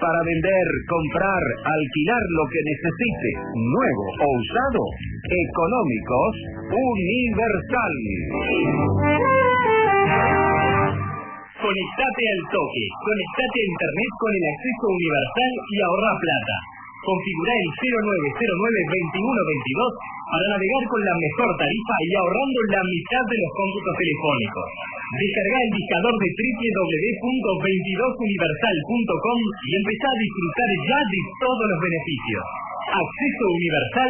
para vender, comprar, alquilar lo que necesite, nuevo o usado, económicos, Universal. Conectate al toque, conectate a internet con el acceso universal y ahorra plata. Configurá el 0909-2122 para navegar con la mejor tarifa y ahorrando la mitad de los cómputos telefónicos. Descarga el discador de www.22universal.com y empezá a disfrutar ya de todos los beneficios. Acceso universal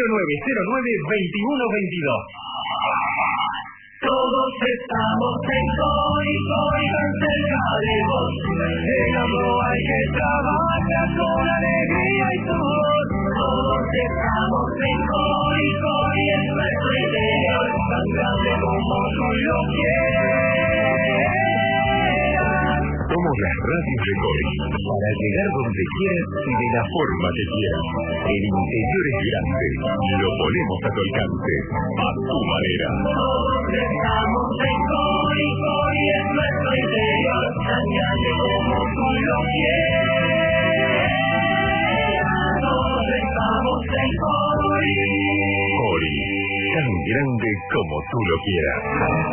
0909-2122. Todos estamos en COI, COI tan cerca de vos. En amor hay que trabajar con alegría y sudor. Todos estamos en COI, COI es nuestro ideal, tan grande como tú lo quieras. Somos las radios de COI, para llegar donde quieras y de la forma que quieras. El interior es grande, lo ponemos a tu alcance, a tu manera. Todos estamos en COI, COI es nuestro interior, tan grande como tú lo quieras. Todos estamos en COI. COI, tan grande como tú lo quieras.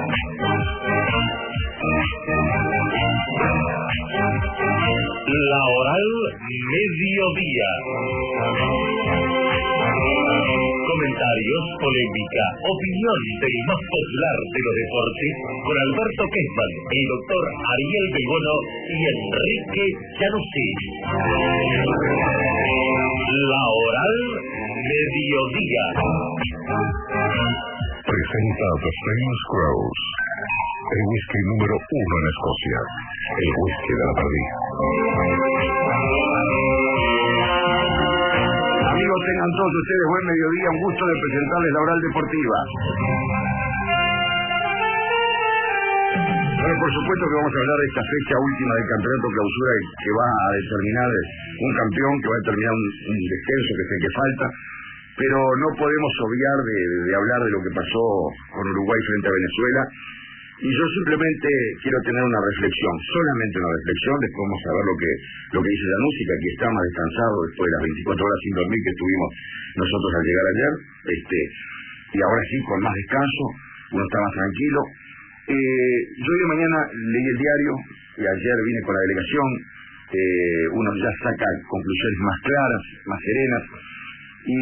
La Oral Mediodía. Comentarios, polémica, opinión del más popular de los deportes con Alberto Kessman, el doctor Ariel Belbono y Enrique Januzzi. La Oral Mediodía. Presenta The Famous Grouse, el whisky número 1 en Escocia, el whisky de la perdida. Amigos, tengan todos ustedes buen mediodía, un gusto de presentarles la Oral Deportiva. Bueno, por supuesto que vamos a hablar de esta fecha última del campeonato clausura que va a determinar un campeón, que va a determinar un descenso, que es el que falta, pero no podemos obviar de hablar de lo que pasó con Uruguay frente a Venezuela. Y yo simplemente quiero tener una reflexión, solamente una reflexión, después vamos a ver lo que dice la música, que está más descansado después de las 24 horas sin dormir que estuvimos nosotros al llegar ayer, y ahora sí, con más descanso, uno está más tranquilo. Yo hoy de mañana leí el diario, y ayer vine con la delegación, uno ya saca conclusiones más claras, más serenas, y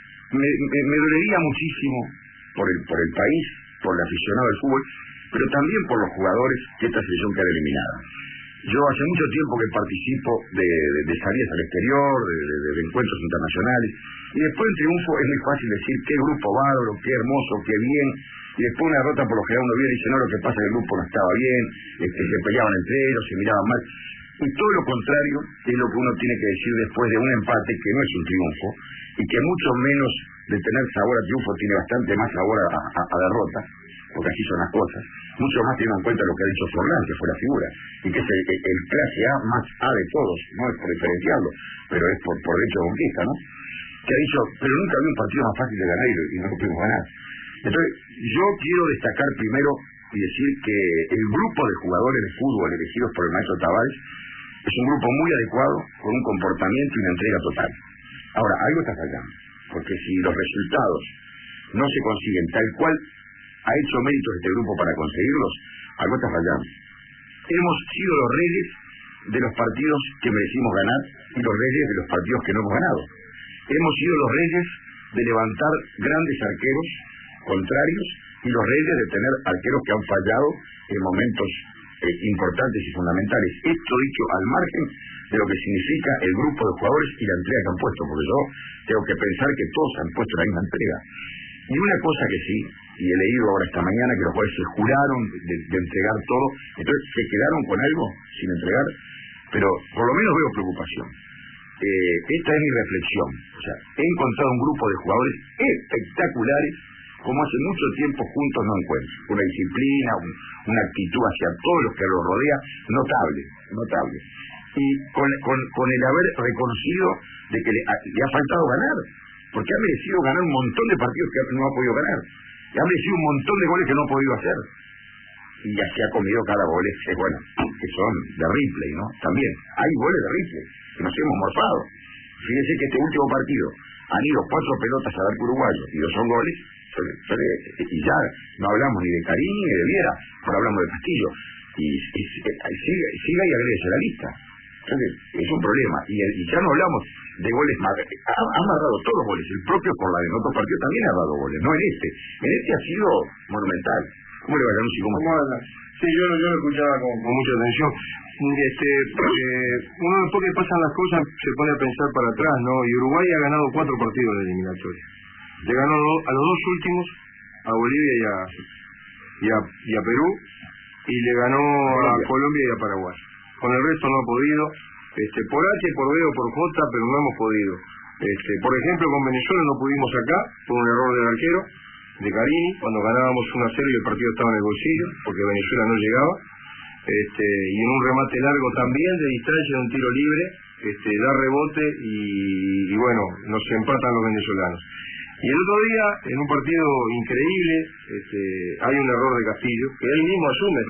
me dolería muchísimo por el país, por el aficionado del fútbol, pero también por los jugadores que esta selección queda eliminada. Yo hace mucho tiempo que participo de salidas al exterior, de encuentros internacionales, y después del triunfo es muy fácil decir qué grupo bárbaro, qué hermoso, qué bien, y después una derrota por lo general uno viene y dice no, lo que pasa es que el grupo no estaba bien, se peleaban entre ellos, se miraban mal, y todo lo contrario es lo que uno tiene que decir después de un empate que no es un triunfo, y que mucho menos de tener sabor a triunfo tiene bastante más sabor a derrota, porque así son las cosas, mucho más teniendo en cuenta lo que ha dicho Forlán, que fue la figura, y que es el clase A más A de todos, no es por diferenciarlo, pero es por derecho de conquista, ¿no? Que ha dicho, pero nunca había un partido más fácil de ganar y no lo pudimos ganar. Entonces, yo quiero destacar primero y decir que el grupo de jugadores de fútbol elegidos por el maestro Tavares es un grupo muy adecuado, con un comportamiento y una entrega total. Ahora, algo está fallando, porque si los resultados no se consiguen tal cual ha hecho méritos este grupo para conseguirlos, algo está fallando. Hemos sido los reyes de los partidos que merecimos ganar y los reyes de los partidos que no hemos ganado. Hemos sido los reyes de levantar grandes arqueros contrarios y los reyes de tener arqueros que han fallado en momentos importantes y fundamentales. Esto dicho al margen de lo que significa el grupo de jugadores y la entrega que han puesto, porque yo tengo que pensar que todos han puesto la misma entrega. Y una cosa que sí, y he leído ahora esta mañana que los jugadores se juraron de entregar todo, entonces se quedaron con algo sin entregar, pero por lo menos veo preocupación. Esta es mi reflexión. O sea, he encontrado un grupo de jugadores espectaculares como hace mucho tiempo juntos no encuentro. Una disciplina, una actitud hacia todos los que los rodea, notable. Y con el haber reconocido de que le ha faltado ganar, porque ha merecido ganar un montón de partidos que no ha podido ganar. Ha merecido un montón de goles que no ha podido hacer. Y ya se ha comido cada gol, que son de Ripley, ¿no? También, hay goles de Ripley. nos hemos morfado. Fíjense que este último partido han ido 4 pelotas a arco uruguayo y 2 son goles, y ya no hablamos ni de Carini ni de Viera, pero hablamos de Castillo, y siga y agrese la lista. Entonces, es un problema, y ya no hablamos de goles, ha marcado todos los goles, el propio Forlán en otro partido también ha dado goles, no en este ha sido monumental. ¿Cómo le va, Januzzi? ¿Cómo anda? Sí, yo lo escuchaba con mucha atención. Uno después que pasan las cosas se pone a pensar para atrás, ¿no? Y Uruguay ha ganado 4 partidos de eliminatoria. Le ganó a los 2 últimos, a Bolivia y a Perú, y le ganó a Colombia y a Paraguay. Con el resto no ha podido, por H, por B o por J, pero no hemos podido. Por ejemplo, con Venezuela no pudimos acá, por un error del arquero, de Carini, cuando ganábamos 1-0 y el partido estaba en el bolsillo, porque Venezuela no llegaba. Y en un remate largo también de distancia, de un tiro libre, da rebote y bueno, nos empatan los venezolanos. Y el otro día, en un partido increíble, hay un error de Castillo, que él mismo asume,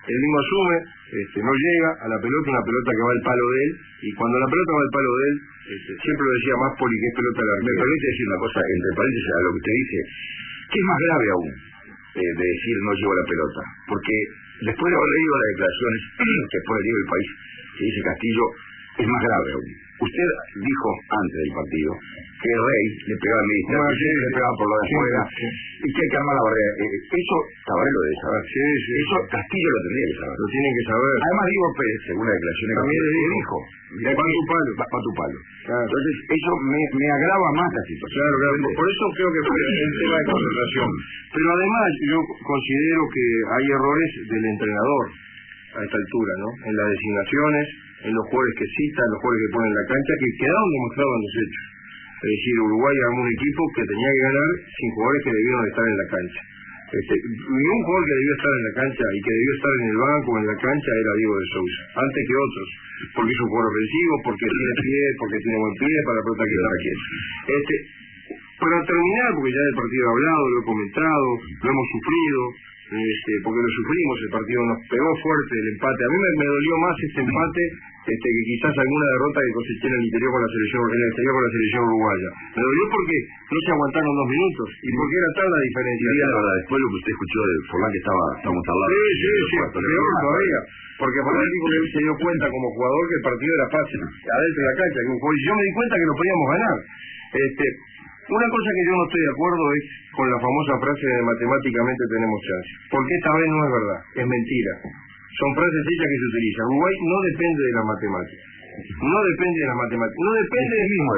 no llega a la pelota, una pelota que va al palo de él, y cuando la pelota va al palo de él, siempre lo decía más Poli, que es pelota larga. Me permite decir una cosa, entre paréntesis a lo que usted dice, que es más grave aún, de decir no llevo la pelota, porque después de haber leído las declaraciones que fue el diario El País, que dice Castillo, es más grave aún. Usted dijo antes del partido que Rey le pegaba al ministerio, le pegaba por lo de afuera, y que hay que armar la barrera. Eso Tabaré lo debe saber. Sí. Eso Castillo lo tendría que saber. Lo tienen que saber. Además, Diego Pérez, según la declaración de Castillo, le dijo, mirá, va tu palo. Claro. Entonces, eso me agrava más la situación. Claro. Por eso creo que fue el tema de concentración. Pero además, yo considero que hay errores del entrenador a esta altura, ¿no? En las designaciones, en los jugadores que citan, los jugadores que ponen en la cancha, que quedaron demostrados en los hechos. Es decir, Uruguay armó un equipo que tenía que ganar sin jugadores que debieron estar en la cancha. Y un jugador que debió estar en la cancha y que debió estar en el banco o en la cancha era Diego de Sousa, antes que otros, porque es un jugador ofensivo, porque tiene pie, porque tiene buen pie para la pelota que la quiere. Para terminar, porque ya del partido he hablado, lo he comentado, lo hemos sufrido, porque lo sufrimos, el partido nos pegó fuerte el empate. A mí me dolió más este empate que quizás alguna derrota que coseché en el interior con la selección uruguaya. Me dolió porque no se aguantaron 2 minutos y porque era tal la diferencia. Sí, la verdad, después lo que usted escuchó de Forlán, que estábamos al lado. Sí, peor todavía. Porque Forlán se dio cuenta como jugador que el partido era fácil, adentro de la cancha. Y yo me di cuenta que lo podíamos ganar. Una cosa que yo no estoy de acuerdo es con la famosa frase de matemáticamente tenemos chance. Porque esta vez no es verdad, es mentira. Son frases hechas que se utilizan. Uruguay no depende de la matemática. No depende de la matemática. No depende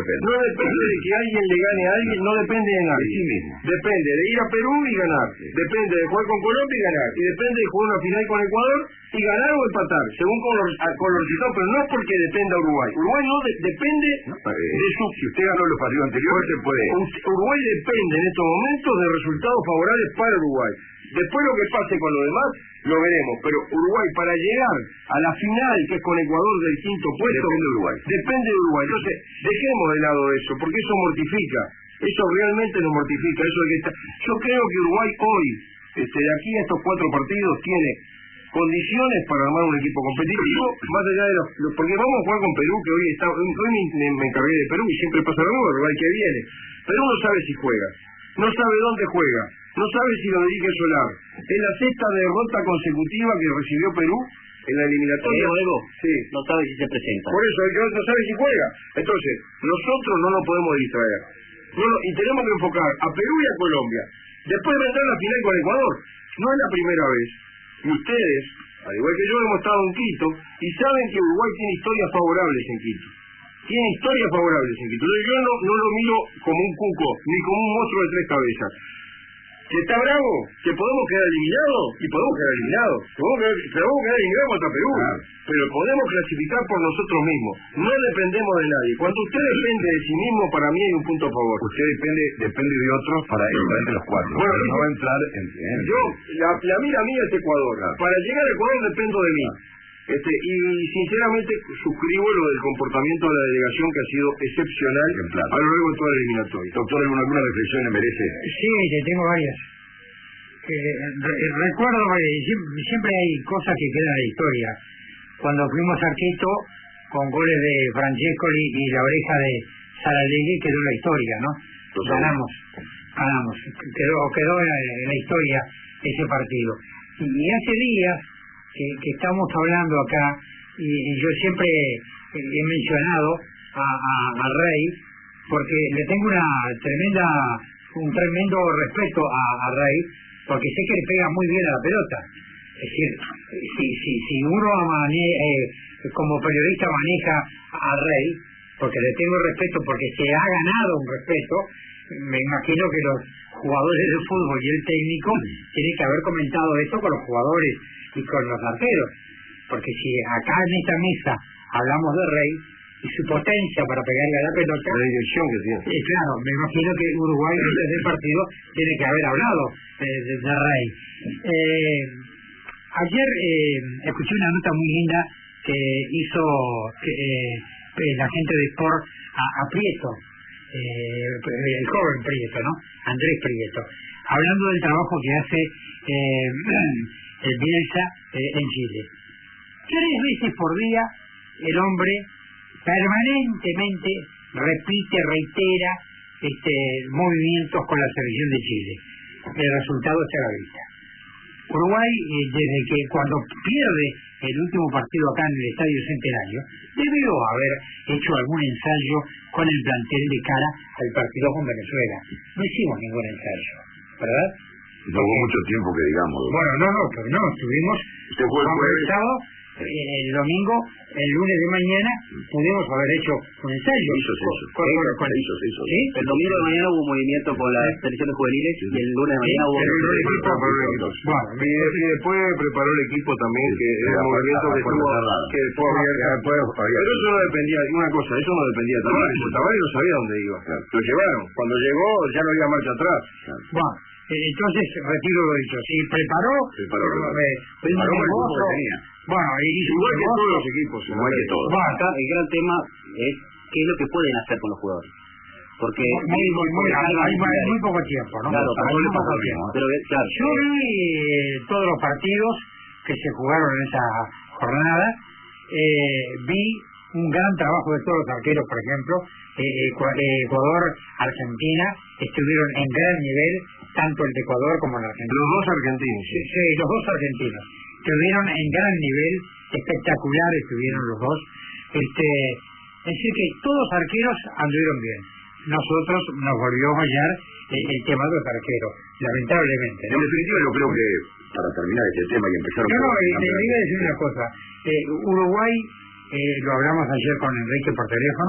de que alguien le gane a alguien, no depende de nadie. Sí mismo. Depende de ir a Perú y ganar. Depende de jugar con Colombia y ganar. Y depende de jugar una final con Ecuador y ganar o empatar, según con los resultados, pero no es porque dependa Uruguay. Uruguay no depende de su... Si usted ganó los partidos anteriores, se puede... Uruguay depende en estos momentos de resultados favorables para Uruguay. Después lo que pase con lo demás, lo veremos. Pero Uruguay, para llegar a la final, que es con Ecuador del 5º puesto, depende de Uruguay. Entonces, dejemos de lado eso, porque eso mortifica. Eso realmente nos mortifica. Yo creo que Uruguay hoy, de aquí a estos 4 partidos, tiene condiciones para armar un equipo competitivo, más allá de porque vamos a jugar con Perú, que hoy me encargué de Perú y siempre pasa lo mismo, el rival que viene. Perú no sabe si juega, no sabe dónde juega, no sabe si lo dirige Solar. Es la 6ª derrota consecutiva que recibió Perú en la eliminatoria. Luego, sí. No sabe si se presenta. Por eso, no sabe si juega. Entonces, nosotros no nos podemos distraer. Y tenemos que enfocar a Perú y a Colombia. Después vendrá la final con Ecuador. No es la primera vez. Y ustedes, al igual que yo, hemos estado en Quito y saben que Uruguay tiene historias favorables en Quito. Tiene historias favorables en Quito. Yo no lo miro como un cuco, ni como un monstruo de 3 cabezas. Que está bravo, que podemos quedar eliminados, y podemos quedar eliminados. Podemos quedar eliminados contra Perú, pero podemos clasificar por nosotros mismos. No dependemos de nadie. Cuando usted depende de sí mismo, para mí hay un punto a favor. Usted depende de otros para entrar entre los 4. Bueno, no va a entrar en... La mira mía es Ecuador. Para llegar a Ecuador dependo de mí. Y sinceramente suscribo lo del comportamiento de la delegación, que ha sido excepcional a lo largo de toda la eliminatoria. Doctor, ¿alguna reflexión le merece? Sí, tengo varias. Recuerdo, siempre hay cosas que quedan en la historia. Cuando fuimos a Quito, con goles de Francescoli y la oreja de Saralegui quedó en la historia, ¿no? Ganamos, quedó en la historia ese partido. Y hace días que estamos hablando acá, y yo siempre he mencionado a Rey, porque le tengo un tremendo respeto a Rey, porque sé que le pega muy bien a la pelota. Es decir, si uno como periodista maneja a Rey, porque le tengo respeto, porque se ha ganado un respeto, me imagino que los jugadores de fútbol y el técnico tienen que haber comentado esto con los jugadores y con los arqueros, porque si acá en esta mesa hablamos de Rey y su potencia para pegarle a la pelota, la dirección que tiene. Claro, me imagino que Uruguay desde el partido tiene que haber hablado de Rey. Ayer escuché una nota muy linda que hizo la gente de Sport a Prieto, el joven Prieto, ¿no? Andrés Prieto, hablando del trabajo que hace Bielsa en Chile. 3 veces por día el hombre permanentemente reitera movimientos con la selección de Chile. El resultado está a la vista. Uruguay, desde que cuando pierde el último partido acá en el Estadio Centenario, debió haber hecho algún ensayo con el plantel de cara al partido con Venezuela. No hicimos ningún ensayo, ¿verdad? No hubo mucho tiempo que digamos. Bueno, pero no, estuvimos el sábado, el domingo, el lunes de mañana pudimos haber hecho un ensayo. ¿Sí? El domingo de mañana hubo movimiento con las selecciones juveniles y el lunes de mañana hubo y después preparó el equipo también, que era un movimiento que después pero eso no dependía, una cosa, eso no dependía de Tavares. Tavares no sabía dónde iba, lo llevaron, cuando llegó ya no había marcha atrás. Bueno, entonces retiro lo dicho, sí, preparó bueno, igual que todos los equipos, igual que todos. Bueno, acá el gran tema es qué es lo que pueden hacer con los jugadores, porque hay muy poco tiempo, ¿no? Claro, pero claro, yo vi todos los partidos que se jugaron en esa jornada, vi un gran trabajo de todos los arqueros, por ejemplo. Ecuador, Argentina estuvieron en gran nivel, tanto el de Ecuador como el argentino. Los dos argentinos. Sí, los dos argentinos estuvieron en gran nivel, espectacular estuvieron los dos. Es decir, que todos los arqueros anduvieron bien. Nosotros nos volvió a fallar el tema de los arqueros, lamentablemente, ¿no? En definitiva, yo creo que, para terminar este tema y empezar... No, le iba a decir una cosa. Uruguay, lo hablamos ayer con Enrique por teléfono,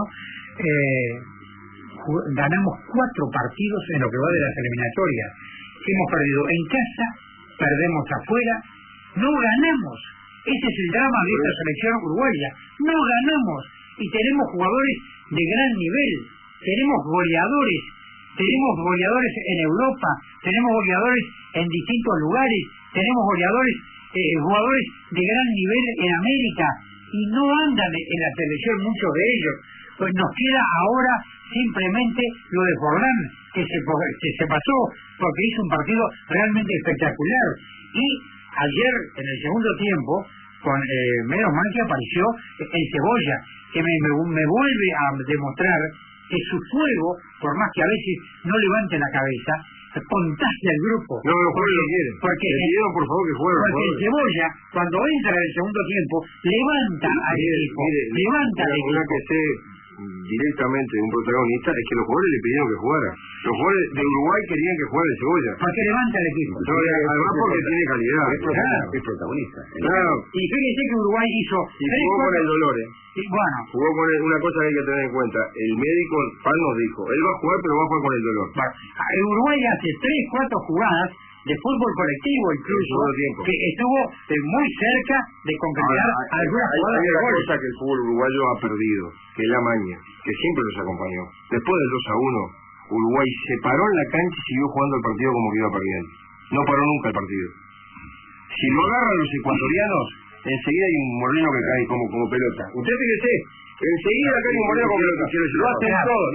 ganamos 4 partidos en lo que va de las eliminatorias. Hemos perdido en casa, perdemos afuera, no ganamos. Ese es el drama de esta selección uruguaya. No ganamos y tenemos jugadores de gran nivel, tenemos goleadores en Europa, tenemos goleadores en distintos lugares, tenemos jugadores de gran nivel en América y no andan en la selección muchos de ellos. Pues nos queda ahora simplemente lo de Forlán, que se pasó porque hizo un partido realmente espectacular. Y ayer, en el segundo tiempo, menos mal que apareció el Cebolla, que me vuelve a demostrar que su juego, por más que a veces no levante la cabeza, contagia al grupo. No, porque le pidieron por favor que juegue. Porque el Cebolla, cuando entra en el segundo tiempo, levanta al equipo. Que esté directamente un protagonista es que los jugadores le pidieron que jugara. Los jugadores de Uruguay querían que jugara el Cebolla. Porque levanta el equipo. Además porque tiene calidad. Es protagonista. Claro. Y fíjense que Uruguay hizo... Y jugó con el dolor, Bueno. Jugó con una cosa que hay que tener en cuenta. El médico, Pan nos dijo, él va a jugar pero va a jugar con el dolor. El Uruguay hace 3-4 jugadas de fútbol colectivo incluso, que estuvo muy cerca de concretar algunas jugadas de gol. Hay una cosa que el fútbol uruguayo ha perdido, que es la maña, que siempre los acompañó. Después del 2-1, Uruguay se paró en la cancha y siguió jugando el partido como que iba perdiendo. No paró nunca el partido. Si lo agarran los ecuatorianos, enseguida hay un moreno que cae como pelota. Usted fíjese, enseguida cae un moreno como pelota. Lo hacen todos.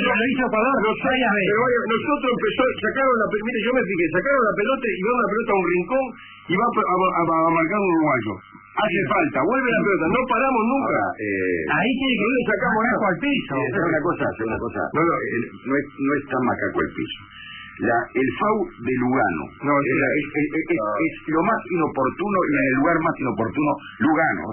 Nosotros sacaron la pelota, yo me fijé, sacaron la pelota y va una pelota a un rincón y va a marcar un uruguayo. Hace falta, vuelve la pelota, no paramos nunca. Ahí tiene que ir sacamos macaco al piso. ¿Sabe una cosa? No es tan macaco el piso. El FAU de Lugano es lo más inoportuno y en el lugar más inoportuno Lugano.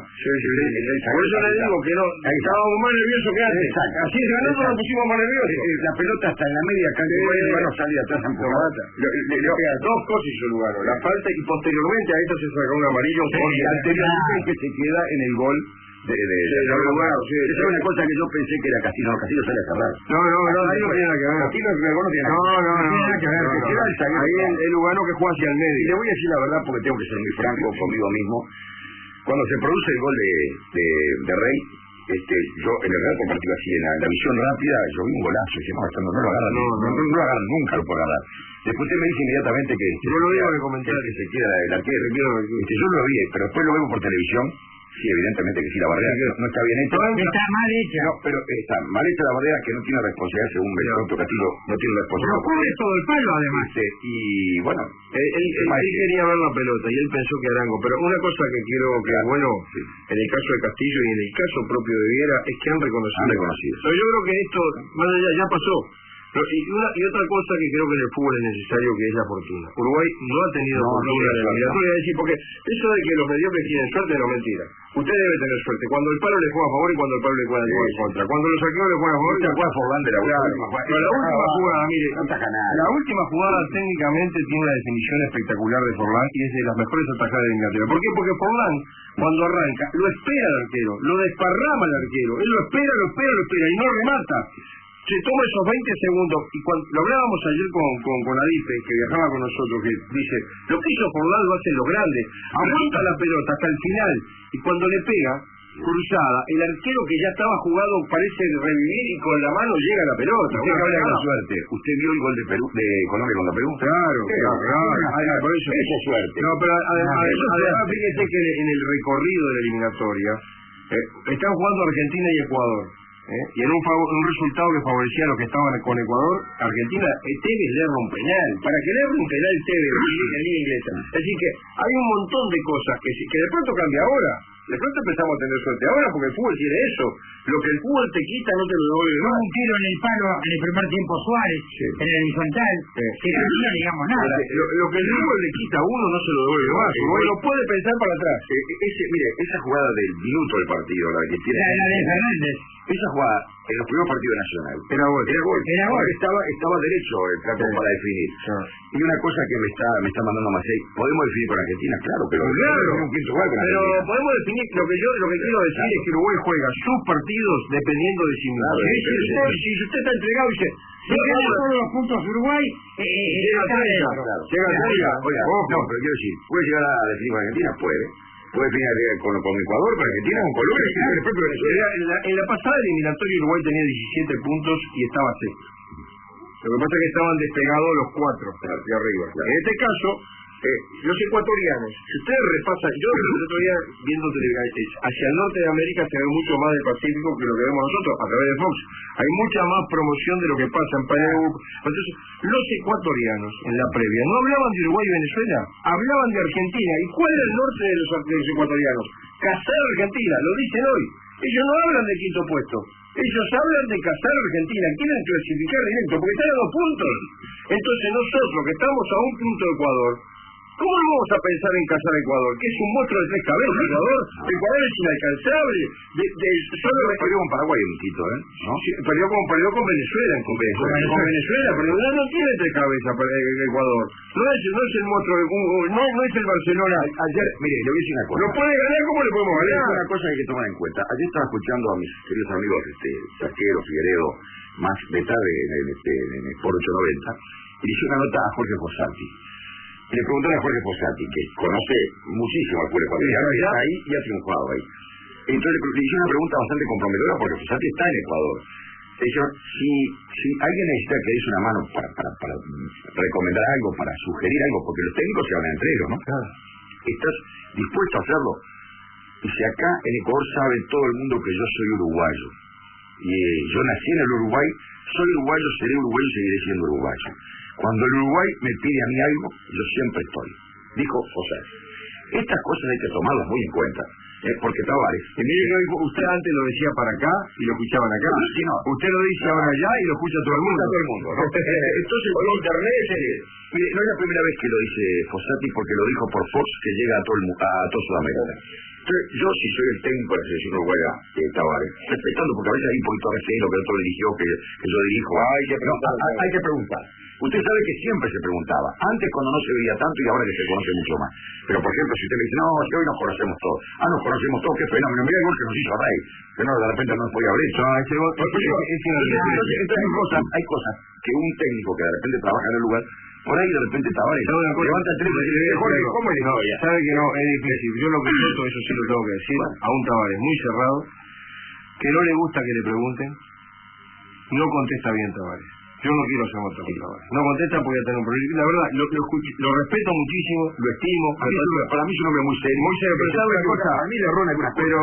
Por eso le digo que no, estábamos más nerviosos que antes. Así es, ganando nos pusimos más nerviosos. La pelota está en la media cancha y Lugano sale atrás en porrata. Dos cosas hizo Lugano, la falta y posteriormente a esto se sacó un amarillo y anteriormente que se queda en el gol de Lugano. Esa es una cosa que yo pensé que era Castillo. No, Castillo sale a cerrar. No, ahí no tiene nada que ver. Castillo no tiene nada que ver. Ahí el Lugano que juega hacia el medio. Y le voy a decir la verdad porque tengo que ser muy franco conmigo mismo. Cuando se produce el gol de Rey, yo en el rato partido así, en la visión rápida, yo vi un golazo, y dije, no lo agarran, no lo agarran nunca, lo puedo agarrar. Después usted me dice inmediatamente que yo lo digo en el comentario que se queda el arquero. Yo lo vi, pero después lo veo por televisión. Sí, evidentemente que sí, la barrera no está bien hecha. Está mal hecha. No, pero está mal hecha la barrera que no tiene responsabilidad según el propio Castillo, no tiene responsabilidad. Pero cubre todo el palo además. Y bueno, él quería ver la pelota y él pensó que Arango, pero una cosa que quiero que en el caso de Castillo y en el caso propio de Viera es que han reconocido. Pero yo creo que esto, más allá, ya pasó. Y otra cosa que creo que en el fútbol es necesario, que es la fortuna. Uruguay no ha tenido fortuna en la eliminatoria, decir, porque eso de que los mediocres tienen suerte no es mentira. Usted debe tener suerte cuando el palo le juega a favor y cuando el palo le juega en contra. Cuando los arqueros le juegan a favor, ya juega Forlán de la última jugada, mire, la última jugada técnicamente tiene una definición espectacular de Forlán y es de las mejores atajadas de la eliminatoria. ¿Por qué? Porque Forlán, cuando arranca, lo espera el arquero, lo desparrama el arquero, él lo espera y no remata. Se toma esos 20 segundos, y cuando lo hablábamos ayer con Adipe, que viajaba con nosotros, que dice, lo que hizo Forlán lo hacen los grandes, aguanta la pelota hasta el final, y cuando le pega, cruzada, el arquero que ya estaba jugado parece revivir y con la mano llega a la pelota. Usted que habla de la suerte, ¿usted vio el gol de Colombia contra Perú? Claro. Por eso es suerte. No, pero además fíjese que en el recorrido de la eliminatoria, están jugando Argentina y Ecuador. Y en un resultado que favorecía a los que estaban con Ecuador, Argentina, Tevez le erra un penal. Para que le erre un penal Tevez en Liga Inglesa. Es decir que hay un montón de cosas que de pronto cambia ahora. De pronto empezamos a tener suerte ahora porque el fútbol tiene eso. Lo que el fútbol te quita no te lo devuelve más. Un tiro en el palo en el primer tiempo Suárez, en el horizontal, que no tiene, digamos, nada. Lo que el fútbol le quita a uno no se lo devuelve más. Uno lo puede pensar para atrás. Mire, esa jugada del minuto del partido, la que tiene... La de Fernández. Esa jugada, en los primeros partidos de Nacional, era gol. Estaba derecho el flaco para definir. Y una cosa que me está mandando Macei, ¿podemos definir con Argentina? Claro, pero podemos definir, lo que quiero decir es que Uruguay juega sus partidos dependiendo de sí mismo. Si usted está entregado y dice, si gana todos los puntos Uruguay, llega a 30. Oiga, no, pero quiero decir, ¿puede llegar a definir con Argentina? Puede definir con Ecuador, con Argentina, con Colombia, en la pasada eliminatoria Uruguay tenía 17 puntos y estaba sexto. Lo que pasa es que estaban despegados los cuatro de arriba. En este caso, los ecuatorianos, si ustedes repasan, yo el otro día viendo televisión, hacia el norte de América se ve mucho más del Pacífico que lo que vemos nosotros a través de Fox. Hay mucha más promoción de lo que pasa en Perú. Entonces, los ecuatorianos en la previa no hablaban de Uruguay y Venezuela, hablaban de Argentina. ¿Y cuál era el norte de los ecuatorianos? Cazar Argentina, lo dicen hoy. Ellos no hablan de quinto puesto. Ellos hablan de cazar Argentina, quieren clasificar directo, porque están a 2 puntos. Entonces nosotros, que estamos a 1 punto de Ecuador, ¿cómo no vamos a pensar en cazar a Ecuador? Que es un monstruo de 3 cabezas, Ecuador. Ecuador es inalcanzable. Solo perdió con Paraguay un poquito, ¿no? Sí, perdió con Venezuela, con Venezuela, pero no tiene 3 cabezas para Ecuador. No es el monstruo, no es el Barcelona. Ayer, mire, le voy a decir una cosa. ¿Lo puede ganar? ¿Cómo le podemos ganar? Es una cosa que hay que tomar en cuenta. Ayer estaba escuchando a mis queridos amigos, Saquero, Figueredo, más de tarde en Sport 890, y le hice una nota a Jorge Fossati. Y le preguntaron a Jorge Fossati, que conoce muchísimo al fútbol ecuatoriano, y está ahí y ha triunfado ahí. Entonces le hice una pregunta bastante comprometedora porque Fossati está en Ecuador. Le dije, si alguien necesita que des una mano para recomendar algo, para sugerir algo, porque los técnicos se hablan entre ellos, ¿no? ¿Estás dispuesto a hacerlo? Dice, acá en Ecuador sabe todo el mundo que yo soy uruguayo. Y yo nací en el Uruguay, soy uruguayo, seré uruguayo y seguiré siendo uruguayo. Cuando el Uruguay me pide a mí algo, yo siempre estoy. Dijo Fossati. Estas cosas hay que tomarlas muy en cuenta. Porque Tavares... Mire que usted antes lo decía para acá y lo escuchaban acá. Sí, no. Usted lo dice ahora allá y lo escucha todo el mundo. ¿no? Entonces, por internet... Mire, no es la primera vez que lo dice Fossati, porque lo dijo por Fox, que llega a todo Sudamérica. Entonces, yo si soy el técnico de la selección uruguaya, Tavares, respetando, porque a veces hay un poquito de recelo, que otro dirigió, que yo dirijo, hay que preguntar. Usted sabe que siempre se preguntaba, antes cuando no se veía tanto y ahora que se conoce mucho más. Pero por ejemplo, si usted me dice, no, si hoy nos conocemos todos. Nos conocemos todos, qué fenómeno. Mira el gol que nos hizo Rey, que no, de repente no nos podía haber hecho. Entonces hay cosas que un técnico que de repente trabaja en el lugar, por ahí de repente Tavares levanta el teléfono y dice, Jorge, ¿cómo es la novia? Sabe que no, es difícil. Yo lo que siento, eso sí lo tengo que decir, a un Tavares muy cerrado, que no le gusta que le pregunten, no contesta bien Tavares. Yo no quiero ser otro Tavares. No contesta porque voy a tener un problema. La verdad, lo respeto muchísimo, lo estimo. Para mí es un hombre muy serio. Muy serio, pero sabe que a mí le erró en algunas cosas. Pero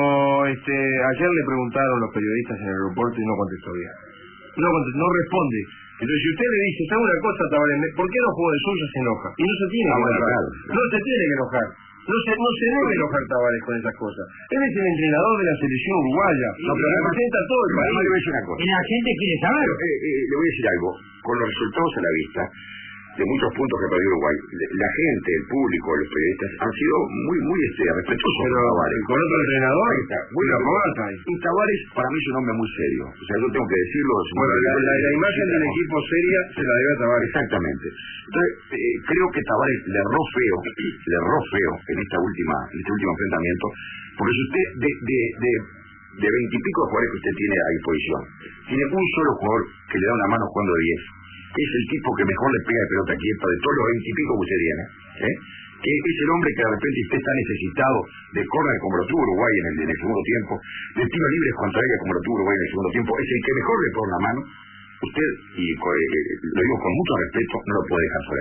ayer le preguntaron los periodistas en el aeropuerto y no contestó bien. No responde. Entonces, si usted le dice, ¿sabe una cosa, Tavares? ¿Por qué no juego de Sousa se enoja? Y no se tiene que enojar. No se tiene que enojar. No se debe enojar Tavares con esas cosas. Él es el entrenador de la selección uruguaya. Pero representa a todo el país. Le voy a decir una cosa. Y la gente quiere saber. Le voy a decir algo. Con los resultados a la vista, de muchos puntos que perdió Uruguay, la gente, el público, los periodistas han sido muy respetuosos. Pero con otro entrenador muy y Tavares para mí es un hombre muy serio. O sea, yo tengo que decirlo. Bueno, la imagen del equipo seria se la debe a Tavares. Exactamente. Entonces, creo que Tavares le erró feo en este último enfrentamiento, porque si usted de 20 y pico de jugadores que usted tiene a disposición, tiene un solo jugador que le da una mano jugando de 10. Es el tipo que mejor le pega de pelota quieta de todos los 20 y pico que usted tiene, que es el hombre que de repente usted está necesitado de córner como lo tuvo Uruguay en el segundo tiempo, de tiro libres contra ella como lo tuvo Uruguay en el segundo tiempo, es el que mejor le pone la mano. Usted, y lo digo con mucho respeto, no lo puede dejar fuera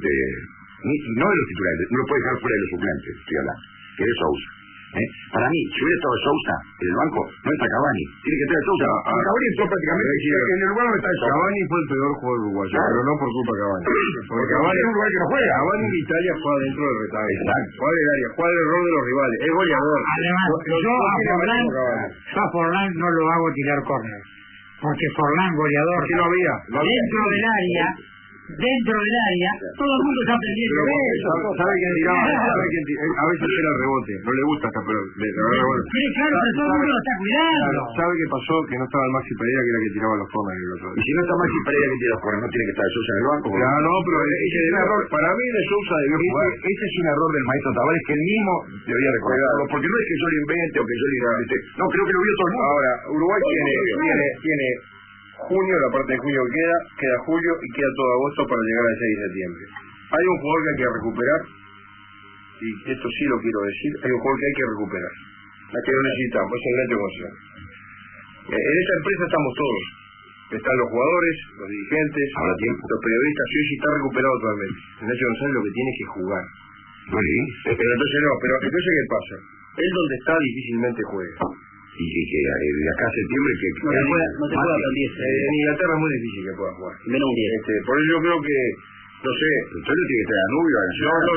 no de los titulares, no lo puede dejar fuera de los suplentes, estoy hablando, que es Sousa. Para mí, si hubiera estado Sousa en el banco, no está Cavani. Tiene que estar Sousa. Cavani entró prácticamente. En el lugar no está Sousa. Cavani fue el peor jugador uruguayo, pero no por culpa de Cavani. Porque Cavani es un lugar que no juega. Cavani en Italia juega dentro del retablo. Exacto. Juega del área, juega el error de los rivales. Es goleador. Además, yo a Forlán no lo hago tirar córner. Porque Forlán, goleador, que no había. Dentro del área, todo el mundo está aprendiendo de eso. ¿Sabe quién tiraba? A veces era el rebote, no le gusta hasta, pero rebote. Sí, claro, pero todo el mundo lo está cuidando. ¿Sabe qué pasó? Que no estaba el Maxi Pereira, que era el que tiraba los corners el otro día. Y si no está Maxi Pereira que tira los corners, no tiene que estar de Sousa en el banco. No, pero ese es un error. Para mí de Sousa debió jugar. Ese es un error del maestro Tavares que él mismo debería recordarlo, porque no es que yo lo invente o que yo lo invente. No, creo que lo vio todo el mundo. Ahora, Uruguay tiene junio, la parte de junio que queda julio y queda todo agosto para llegar al 6 de septiembre. Hay un jugador que hay que recuperar, y esto sí lo quiero decir, hay un jugador que hay que recuperar. La que lo necesitamos, es el Nacho González. En esta empresa estamos todos. Están los jugadores, los dirigentes, los periodistas, y hoy sí está recuperado totalmente. El Nacho González lo que tiene es que jugar. Pero entonces ¿qué pasa? Él donde está difícilmente juega. Y que de acá a septiembre no te puede hasta 10. En Inglaterra es muy difícil que pueda jugar. Menos un 10. Por eso yo creo que, no sé, usted lo tiene que traer a Nubio, o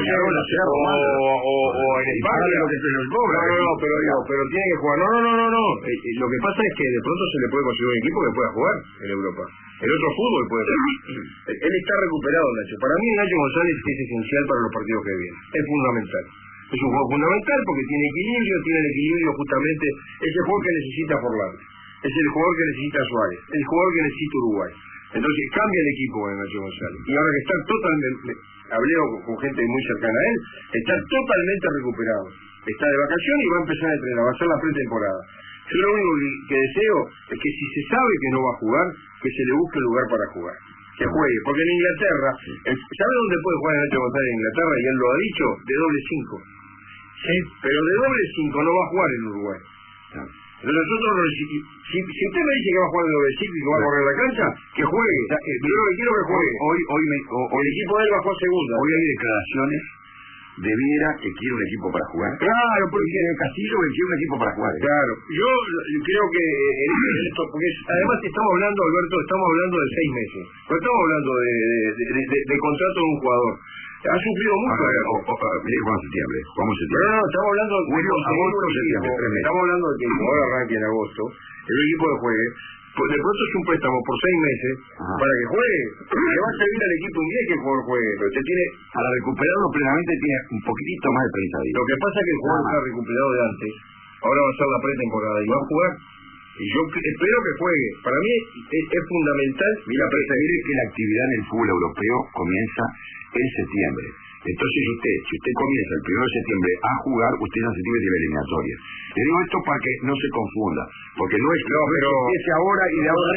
en España lo que se nos cobra. Pero tiene que jugar. No. Lo que pasa es que de pronto se le puede conseguir un equipo que pueda jugar en Europa. El otro fútbol puede jugar. Él está recuperado, Nacho. Para mí Nacho González es esencial para los partidos que vienen. Es fundamental. Es un juego fundamental porque tiene el equilibrio justamente, es el jugador que necesita Forlán, es el jugador que necesita Suárez, el jugador que necesita Uruguay. Entonces cambia el equipo de Nacho González. Y ahora que está totalmente, hablé con gente muy cercana a él, está totalmente recuperado. Está de vacaciones y va a empezar a entrenar, va a ser la pretemporada. Yo lo único que deseo es que si se sabe que no va a jugar, que se le busque el lugar para jugar. Que juegue, porque en Inglaterra, ¿sabe dónde puede jugar Nacho González en Inglaterra? Y él lo ha dicho, de doble 5. Sí, pero de doble 5 no va a jugar en Uruguay. Entonces nosotros, si usted me dice que va a jugar de doble 5 y que va a correr la cancha, que juegue. Yo lo que quiero que juegue. Hoy el equipo de él bajó a segunda. Hoy hay declaraciones de Viera que quiere un equipo para jugar. Claro, porque Castillo que quiere un equipo para jugar. Claro, yo creo que esto, porque además estamos hablando, Alberto, de 6 meses. No estamos hablando de contrato de un jugador. Ha sufrido mucho. Vamos a septiembre. No, estamos hablando de agosto, septiembre, 3 meses. Estamos hablando de que ahora arranque en agosto, el equipo que juegue, pues de pronto es un préstamo por 6 meses para que juegue. Le va a servir al equipo un día que el jugador juegue, pero usted tiene, para recuperarlo plenamente, tiene un poquitito más de 30 días. Lo que pasa es que el jugador está recuperado de antes, ahora va a ser la pretemporada y va a jugar. Y yo espero que juegue. Para mí es fundamental. Mire que la actividad en el fútbol europeo comienza en septiembre. Entonces si usted comienza el 1 de septiembre a jugar, usted en septiembre tiene eliminatoria. Le digo esto para que no se confunda, porque no es que empiece ahora y de ahora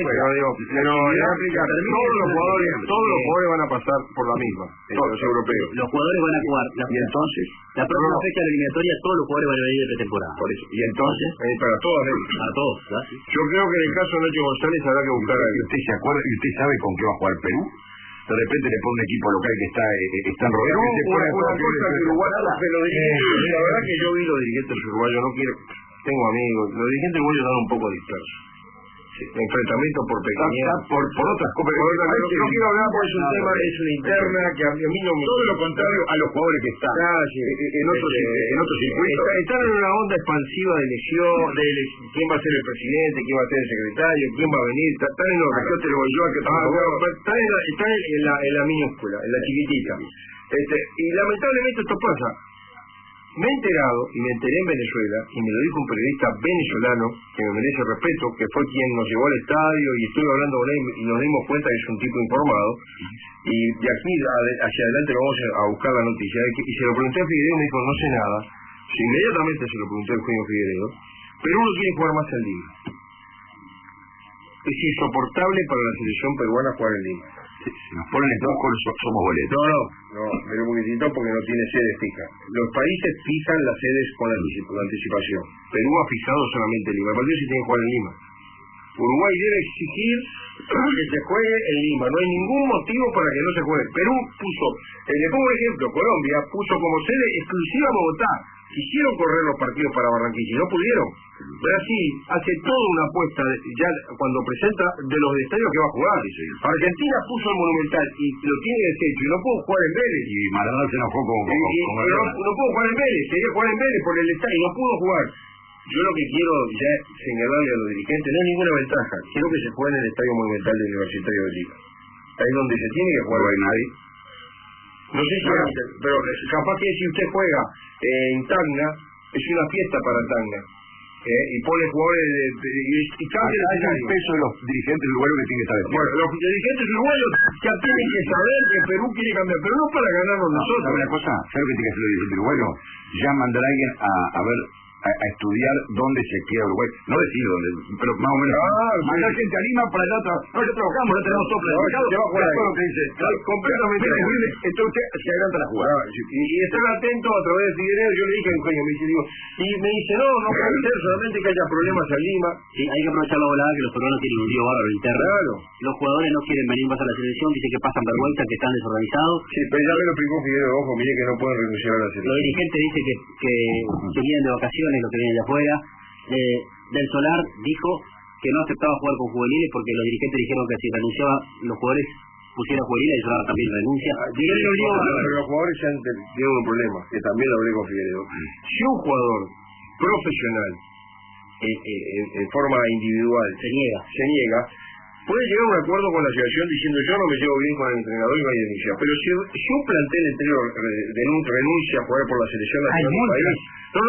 todos los jugadores van a pasar por la misma, todos los europeos. Los jugadores van a jugar. Y entonces, la próxima fecha de la eliminatoria, todos los jugadores van a venir de pretemporada. Por eso. Y entonces, para todos, para todos. ¿Sí? Yo creo que en el caso de Nacho González habrá que buscar a y usted se acuerda, y usted sabe con qué va a jugar Perú. De repente le pone un equipo local que está en Roberto. La verdad que yo vi los dirigentes uruguayos, tengo amigos, los dirigentes uruguayos están un poco dispersos. Enfrentamiento por pequeñez, por otras cosas. No quiero hablar porque es un tema, es una interna que a mí no me... Todo lo contrario a los jugadores que están en otros circuitos. Están en una onda expansiva de elección, de quién va a ser el presidente, quién va a ser el secretario, quién va a venir. Están en los están en la minúscula, en la chiquitita. Y lamentablemente esto pasa. Me he enterado, y me enteré en Venezuela, y me lo dijo un periodista venezolano, que me merece respeto, que fue quien nos llevó al estadio, y estuve hablando con él, y nos dimos cuenta que es un tipo informado, y de aquí hacia adelante lo vamos a buscar la noticia, y se lo pregunté a Figueiredo, me dijo, no sé nada, inmediatamente se lo pregunté a Eugenio Figueiredo, pero uno quiere jugar más en Lima. Es insoportable para la selección peruana jugar en Lima. Si nos ponen en tronco, somos boletos. No, pero un poquitito porque no tiene sede fija. Los países fijan las sedes con anticipación. Perú ha fijado solamente Lima. El partido sí tiene que jugar en Lima. Uruguay debe exigir que se juegue en Lima. No hay ningún motivo para que no se juegue. Perú puso, le pongo un ejemplo, Colombia puso como sede exclusiva Bogotá. Quisieron correr los partidos para Barranquilla y no pudieron. Brasil hace toda una apuesta ya cuando presenta de los estadios que va a jugar. Argentina puso el Monumental y lo tiene deshecho y no puedo jugar en Vélez. Y Maradona se enojó con no puedo jugar en Vélez, quería jugar en Vélez por el estadio y no pudo jugar. Yo lo que quiero ya señalarle a los dirigentes, no hay ninguna ventaja. Quiero que se juegue en el Estadio Monumental del Universitario de Lima. Ahí donde se tiene que jugar. No hay nadie. No sé si pero capaz que si usted juega en Tacna, es una fiesta para Tacna. Y pone jugadores y cambia el peso de los dirigentes uruguayos que tienen que estar aquí. Bueno, los dirigentes uruguayos ya tienen que saber que Perú quiere cambiar, pero no para ganarnos nosotros. ¿Sabe una cosa? ¿Sabe lo que tiene que hacer los dirigentes uruguayos? Ya mandar a alguien a ver, a estudiar dónde se queda Uruguay. No decir dónde, pero más o menos. Mandar gente a Lima para allá. No, ya trabajamos, ya tenemos todo planificado. Se va a jugar todo lo que dice. Completamente. Entonces se adelanta la jugada. Y estar atento a través de Figueiredo, yo le dije a Eugenio, me dice, no puede ser solamente que haya problemas en Lima. Sí, hay que aprovechar la volada que los peruanos tienen un lío bárbaro interno. Claro. Los jugadores no quieren venir más a la selección, dicen que pasan vergüenza, que están desorganizados. Sí, pero ya me lo explicó Figueiredo, ojo, mire que no pueden renunciar a la selección. Los dirigentes dicen que vienen de vacaciones, los que vienen de afuera. Del Solar dijo que no aceptaba jugar con juveniles porque los dirigentes dijeron que si renunciaba los jugadores pusieran juveniles, el Solar también renuncia. Pero los jugadores ya tienen un problema, que también lo hablé con Figueiredo. Si un jugador profesional en forma individual se niega, puede llegar a un acuerdo con la asociación diciendo yo no me llevo bien con el entrenador y no hay denuncia. Pero si un plantel entero renuncia a jugar por la selección nacional del país,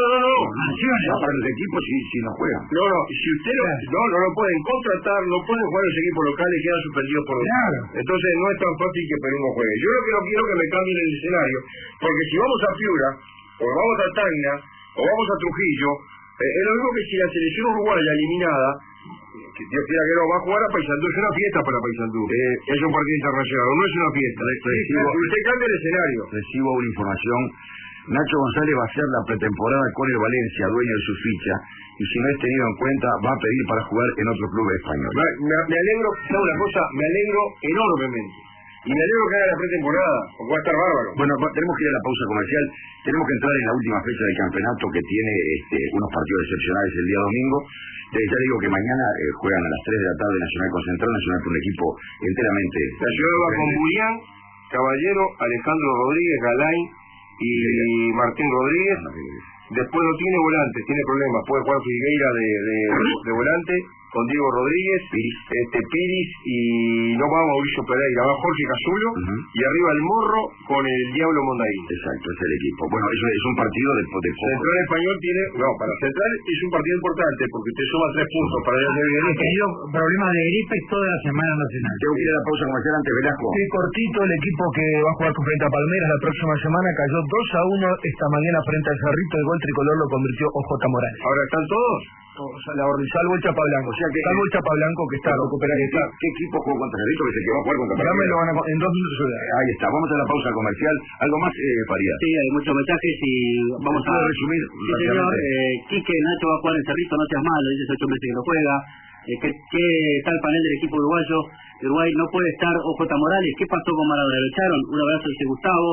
no, para los equipos si no juegan. No, si usted no lo pueden contratar, no pueden jugar los equipos locales, quedan suspendidos por Entonces no es tan fácil que Perú no juegue. Yo lo que no quiero que me cambien el escenario, porque si vamos a Piura, o vamos a Tacna, o vamos a Trujillo, es lo mismo que si la selección uruguaya eliminada, que Dios quiera que no, va a jugar a Paysandú, es una fiesta para Paysandú. Es un partido internacional, no es una fiesta. Usted cambia el escenario. Recibo una información. Nacho González va a hacer la pretemporada con el Valencia, dueño de su ficha, y si no es tenido en cuenta, va a pedir para jugar en otro club español. Me alegro, ¿sabe una cosa? Me alegro enormemente. Y me alegro que haga la pretemporada, porque va a estar bárbaro. Bueno, tenemos que ir a la pausa comercial. Tenemos que entrar en la última fecha del campeonato que tiene unos partidos excepcionales el día domingo. Ya digo que mañana juegan a las 3 de la tarde Nacional con Central, Nacional con un equipo enteramente... Nacional va con Burián, Caballero, Alejandro Rodríguez, Galay y Martín Rodríguez. Después no tiene volantes, tiene problemas. Puede jugar Figueira de volante con Diego Rodríguez, Piris, y no va Mauricio Pereira, va Jorge Casulo, y arriba el Morro con el Diablo Mondaín. Exacto, es el equipo. Bueno, eso es un partido de Central Español tiene, no, para Central es un partido importante porque te suma 3 puntos para el año que viene. Ha tenido problemas de gripe toda la semana nacional. Tengo que ir a la pausa comercial antes, Velasco. Sí, cortito, el equipo que va a jugar frente a Palmeiras la próxima semana cayó 2-1 esta mañana frente al Cerrito. El gol tricolor lo convirtió OJ Morales. Ahora están todos. Salvo el Chapablanco, salvo el Chapablanco que está recuperado. ¿Qué equipo juega contra Cerrito que se que va a jugar contra Ya me Palmeiras? lo van a, en 2 minutos. Ahí está, vamos a la pausa comercial. ¿Algo más, Faría? Sí, hay muchos mensajes y vamos a resumir. Sí, señor. Quique, Nacho va a jugar en Cerrito, no seas malo, dice 8 meses que no juega. ¿Qué tal panel del equipo uruguayo? Uruguay no puede estar OJ Morales. ¿Qué pasó con Maradona? ¿Lo echaron? Un abrazo, dice Gustavo.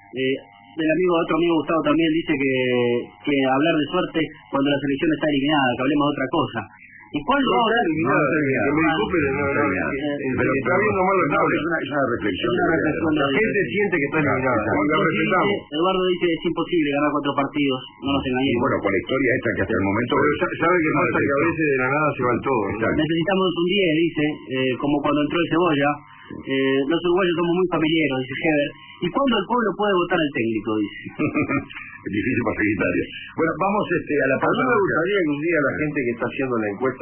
Otro amigo Gustavo también dice que hablar de suerte cuando la selección está eliminada, que hablemos de otra cosa. ¿Y cuándo va a haber? Que me disculpen, pero está viendo mal los nobles. Es una reflexión. La gente siente que está eliminada. La respetamos. Eduardo dice es imposible ganar 4 partidos, no nos Y engañemos. bueno, con la historia esta que hasta el momento... ¿Sabe qué pasa? Que a veces de la nada se va el todo. Necesitamos un 10, dice, como cuando entró el Cebolla. Los uruguayos somos muy familiares, dice Heber. ¿Y cuándo el pueblo puede votar al técnico? Dice. Es difícil para Sagitario. Bueno, vamos a la A pausa. mí me gustaría que un día la gente que está haciendo la encuesta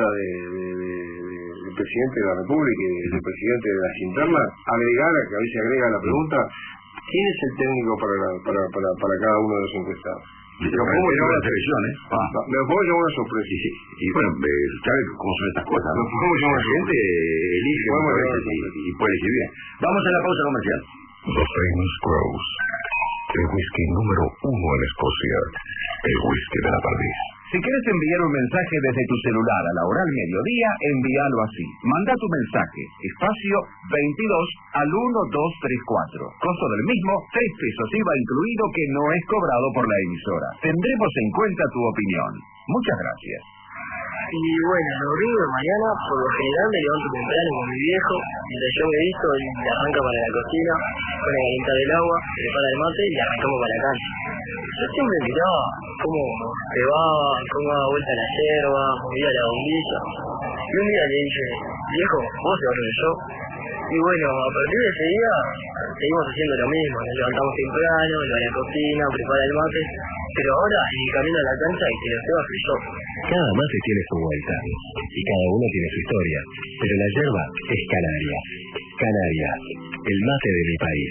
del presidente de la República y del presidente de las internas agregara, que a veces agrega la pregunta, ¿quién es el técnico para cada uno de los encuestados? Pero ¿cómo llegó la selección, Me puedo llevar una sorpresa. Y bueno, ¿sabe cómo son estas cosas? Nos podemos llevar La gente elige y puede elegir bien. Vamos a la pausa comercial. The Famous Grouse, el whisky número 1 en Escocia, el whisky de la perdiz. Si quieres enviar un mensaje desde tu celular a la hora al mediodía, envíalo así. Manda tu mensaje, espacio 22 al 1234. Costo del mismo, 3 pesos IVA incluido que no es cobrado por la emisora. Tendremos en cuenta tu opinión. Muchas gracias. Y bueno, los domingos de mañana, por lo general me levanto temprano con mi viejo, mientras yo me visto, él me arranca para la cocina, pone a calentar el agua, prepara el mate y arrancamos para la cancha. Yo siempre miraba cómo cebaba, cómo daba vuelta la yerba, movía la bombilla. Y un día le dije, viejo, ¿vos te vas con yo? Y bueno, a partir de ese día seguimos haciendo lo mismo, nos levantamos temprano, me voy a la cocina, prepara el mate, pero ahora en el camino a la cancha y que lo ceba soy yo. Cada mate tiene su vuelta y cada uno tiene su historia, pero la yerba es Canarias. Canarias, el mate de mi país.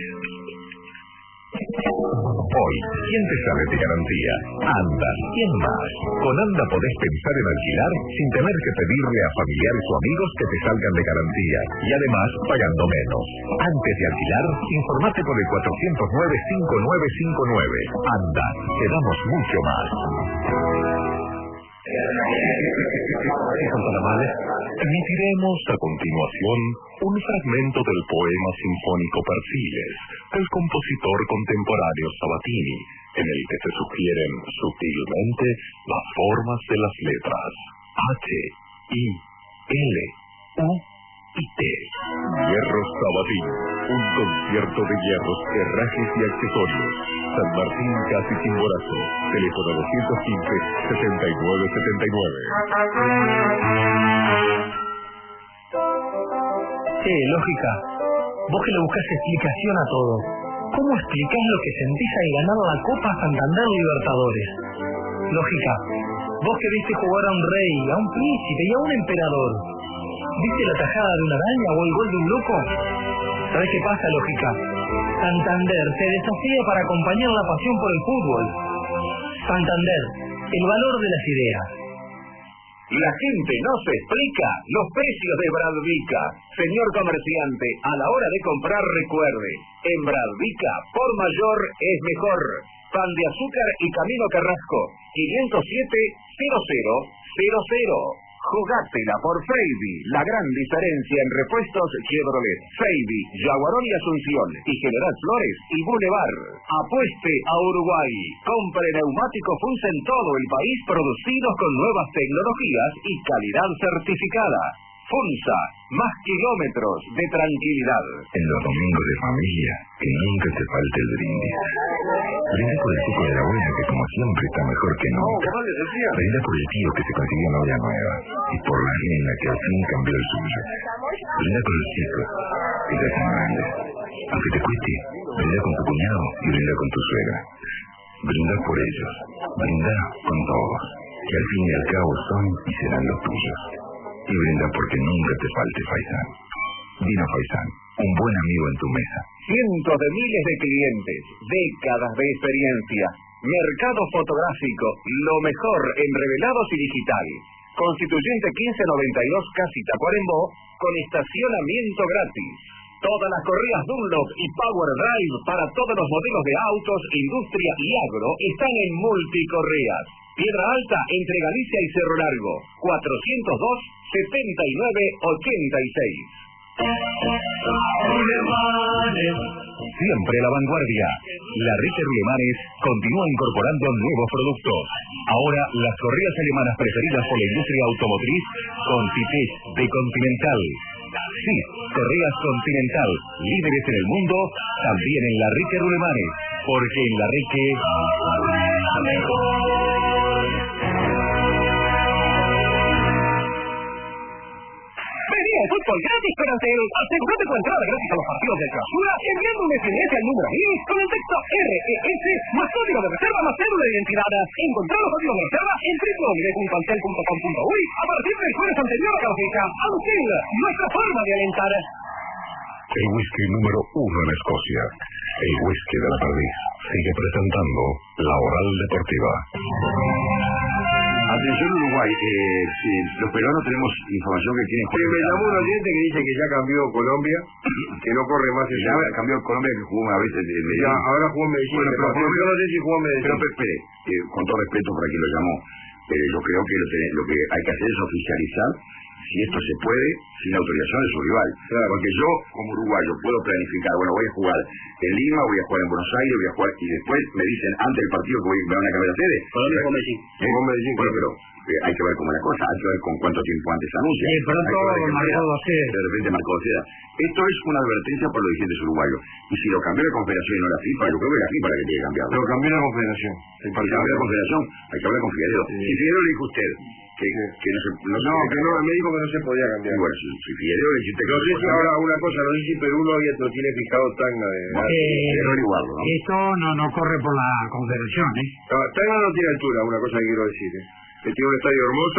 Hoy, ¿quién te sabe de garantía? Anda, ¿quién más? Con Anda podés pensar en alquilar sin tener que pedirle a familiares o amigos que te salgan de garantía y además pagando menos. Antes de alquilar, informate por el 409-5959. Anda, te damos mucho más. Emitiremos a continuación un fragmento del poema sinfónico Persiles del compositor contemporáneo Sabatini, en el que se sugieren sutilmente las formas de las letras H, I, L, U y T. Hierros Sabatini, un concierto de hierros, herrajes y accesorios. San Martín casi Chimborazo, teléfono 215-6979. Lógica, vos que le buscás explicación a todo, ¿cómo explicás lo que sentís al ganar la Copa Santander Libertadores? Lógica, vos que viste jugar a un rey, a un príncipe y a un emperador, ¿viste la tajada de una araña o el gol de un loco? ¿Sabés qué pasa, Lógica? Santander te desafía para acompañar la pasión por el fútbol. Santander, el valor de las ideas. La gente no se explica los precios de Bradvica. Señor comerciante, a la hora de comprar recuerde, en Bradvica, por mayor es mejor. Pan de azúcar y Camino Carrasco, 507-0000. Jugátela por Freiby, la gran diferencia en repuestos Chevrolet. Freiby, Yaguarón y Asunción, y General Flores y Boulevard. Apueste a Uruguay. Compre neumáticos Funs en todo el país producidos con nuevas tecnologías y calidad certificada. FUNSA, más kilómetros de tranquilidad. En los domingos de familia, que nunca te falte el brindis. Brinda por el chico de la abuela, que como siempre está mejor que nunca. Brinda por el tío que se consiguió novia nueva. Y por la nena que al fin cambió el suyo. Brinda por los chicos que te hacen grandes. Aunque te cueste, brinda con tu cuñado y brinda con tu suegra. Brinda por ellos. Brinda con todos, que al fin y al cabo son y serán los tuyos. Y brinda porque nunca te falte Faisán. Vino Faisán, un buen amigo en tu mesa. Cientos de miles de clientes, décadas de experiencia, mercado fotográfico, lo mejor en revelados y digital. Constituyente 1592, casi Tacuarembó, con estacionamiento gratis. Todas las correas Dunlop y Power Drive para todos los modelos de autos, industria y agro están en Multicorreas. Piedra Alta entre Galicia y Cerro Largo, 402-7986. Siempre a la vanguardia. La Rique Rulemanes continúa incorporando nuevos productos. Ahora, las correas alemanas preferidas por la industria automotriz con Titech de Continental. Sí, correas Continental, líderes en el mundo, también en la Rique Rulemanes, porque en la Rique... Fútbol gratis para Antel. Asegúrate tu entrada gratis a los partidos de clausura enviando un SMS al número 1000 con el texto RES más código de reserva más cédula de identidad. Encontrar los códigos de reserva en www.antel.com.uy a partir del jueves anterior a cada fecha. Antel, nuestra forma de alentar. El whisky número 1 en Escocia, el whisky de la Perdiz, sigue presentando la Oral Deportiva. Atención Uruguay, los peruanos tenemos información que tienen... me llamó un oyente que dice que ya cambió Colombia, que no corre más el... Ya cambió Colombia, que jugó una vez en Medellín. Ya, ahora jugó en Medellín, bueno, pero no sé si jugó en Medellín. Pero espere, con todo respeto para quien lo llamó, yo creo que lo que hay que hacer es oficializar si esto se puede sin autorización de su rival. Claro. Porque yo, como uruguayo, puedo planificar, bueno, voy a jugar en Lima, voy a jugar en Buenos Aires, voy a jugar, y después me dicen antes del partido que me van a cambiar de sede. Colombia con Medellín. Bueno, pero hay que ver cómo es la cosa, hay que ver con cuánto tiempo antes anuncia. De repente marcó seda. Esto es una advertencia para los dirigentes uruguayos. Y si lo cambió la Confederación y no la FIFA, yo creo que la FIFA la que tiene que cambiarlo. Lo cambió la Confederación. Para cambiar la Confederación hay que hablar con Figueredo. Si Figueredo le dijo a usted que me dijo que no se podía cambiar. Y bueno, si Figueredo le dijiste que no sé si ahora una cosa, no sé si Perú lo tiene fijado Tacna de... Esto no corre por la Confederación, Tacna no tiene altura, una cosa que quiero decir, que tiene un estadio hermoso,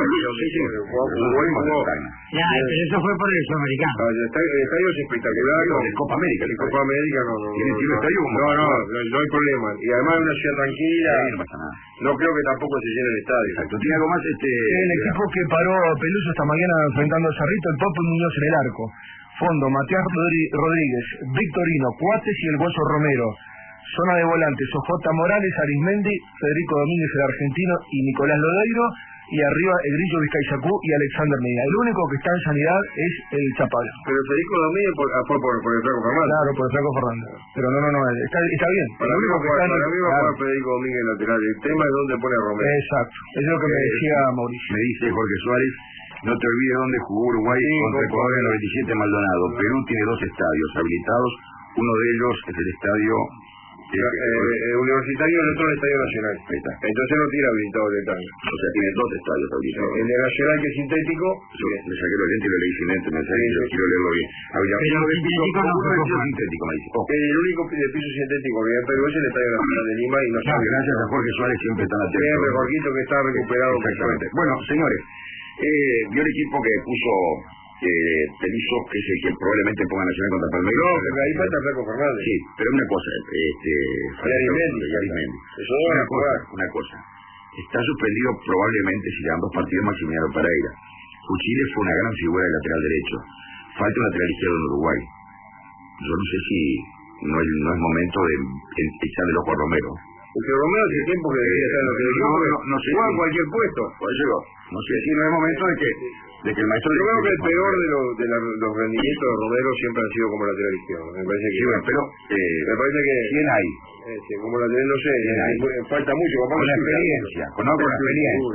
ya, pero eso fue por el sudamericano. El estadio es espectacular. De Copa América. De Copa América no. ¿Tiene estadio? No hay problema. Y además es una ciudad tranquila. No pasa nada. No creo que tampoco se llene el estadio. Exacto. ¿Tiene algo más? El equipo que paró Peluso esta mañana enfrentando a Cerrito, el Papo Muñoz en el arco. Fondo, Matías Rodríguez, Victorino, Cuates y el Hueso Romero. Zona de volantes, OJ Morales, Arismendi, Federico Domínguez el argentino y Nicolás Lodeiro, y arriba el Grillo Vizcayzacú y Alexander Medina. El único que está en sanidad es el Chapala. Pero Federico Domínguez fue por el Flaco Fernández. Claro, por el Flaco Fernández. Pero no, está bien. Para mí va a jugar Federico Domínguez en lateral. El tema es dónde pone Romero. Exacto, es lo que me decía Mauricio. Me dice Jorge Suárez, no te olvides dónde jugó Uruguay contra Ecuador en el 97 Maldonado. Perú tiene 2 estadios habilitados, uno de ellos es el estadio... universitario y el otro el Estadio Nacional. Entonces no tiene habilitado el Tacna. O sea, tiene 2 estadios habilitados. El de Nacional, que es sintético. Me saqué los lentes y lo leí sin lentes, quiero leerlo bien. Pero sintético no fue sintético, me dice. El único de piso sintético que hay en Perú es el Estadio Nacional de Lima y no sabe. Gracias a Jorge Suárez, siempre están atentos. Siempre Jorgito que está recuperado. Exactamente. Bueno, señores, vio el equipo que puso Peluso, que es el que probablemente ponga Nacional contra Palmeiras. No, porque ahí falta Flaco Fernández. Sí, pero una cosa, Arismendi. Eso una cosa. Está suspendido probablemente si le dan 2 partidos Maximiliano Pereira. Uchile fue una gran figura de lateral derecho. Falta un lateral izquierdo en Uruguay. Yo no sé si no es momento de echarle el ojo a Romero. Porque Romero hace tiempo que debería estar en lo que no sé, juega en cualquier puesto. Por eso no sé si no es momento de que el maestro... Yo creo que el peor de los rendimientos de Romero siempre han sido como lateral izquierdo. Me parece que... Sí, bueno, pero... me parece que... ¿Quién hay? Como lateral, no sé, falta mucho. Con la experiencia, con la experiencia.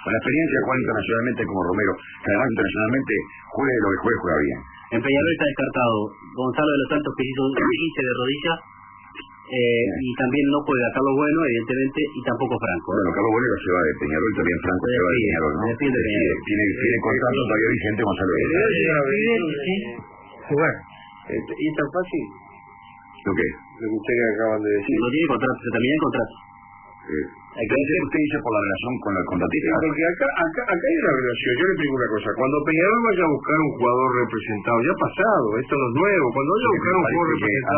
con la experiencia de jugar internacionalmente como Romero, que además internacionalmente juegue lo que juega bien. En Peñarol está descartado Gonzalo de los Santos, que hizo un 15 de rodilla, y también no juega Carlos Bueno, evidentemente, y tampoco Franco. Bueno, Carlos Bueno se va de Peñarol, también Franco se va de Peñarol, ¿no? Tiene contrato todavía vigente Gonzalo de los Santos. Jugar. ¿Y es tan fácil? ¿Lo qué? Lo que ustedes acaban de decir. No tiene contrato, se termina el contrato. Usted dice por la relación con el contratista. Porque acá hay una relación. Yo le explico una cosa. Cuando Peñarol vaya a buscar un jugador representado, ya ha pasado, esto no es nuevo. Cuando vaya a buscar un jugador representado,